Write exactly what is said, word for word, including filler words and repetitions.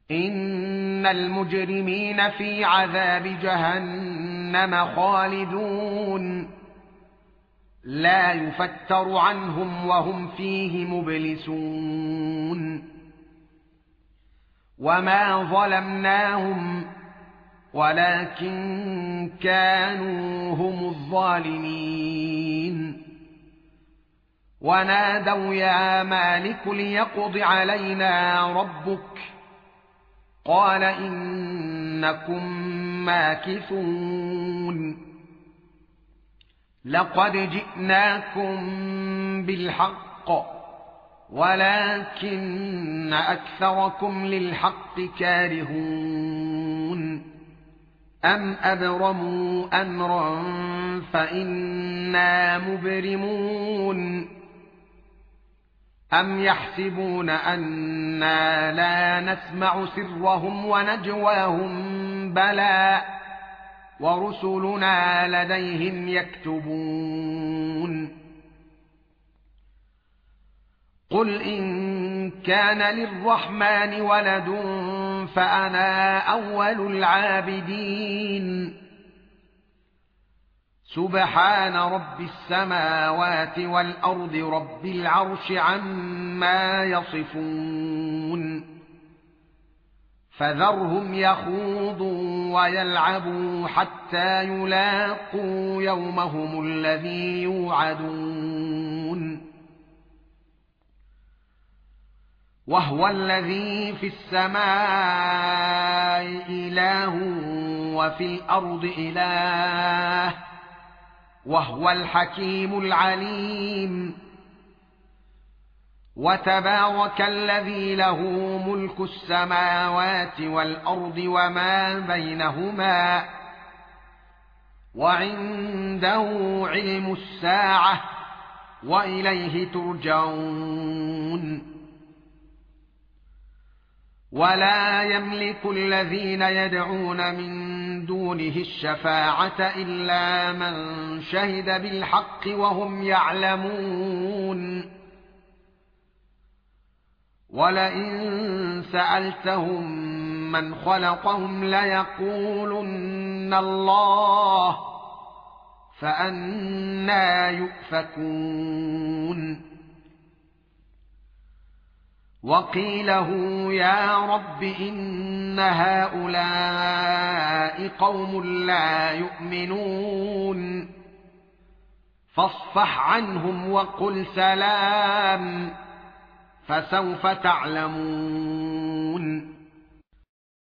إن المجرمين في عذاب جهنم خالدون لا يفتر عنهم وهم فيه مبلسون وما ظلمناهم ولكن كانوا هم الظالمين ونادوا يا مالك ليقض علينا ربك قال إنكم ماكثون لقد جئناكم بالحق ولكن أكثركم للحق كارهون أم أبرموا أمرا فإنا مبرمون أم يحسبون أنا لا نسمع سرهم ونجواهم بلى ورسلنا لديهم يكتبون قل إن كان للرحمن ولد فأنا أول العابدين سبحان رب السماوات والأرض رب العرش عما يصفون فذرهم يخوضوا ويلعبوا حتى يلاقوا يومهم الذي يوعدون وهو الذي في السماء إله وفي الأرض إله وهو الحكيم العليم وتبارك الذي له ملك السماوات والأرض وما بينهما وعنده علم الساعة وإليه ترجعون ولا يملك الذين يدعون من دونه الشفاعة إلا من شهد بالحق وهم يعلمون ولئن سألتهم من خلقهم ليقولن الله فأنى يؤفكون وقيله يا رب إن هؤلاء قوم لا يؤمنون فاصفح عنهم وقل سلام فسوف تعلمون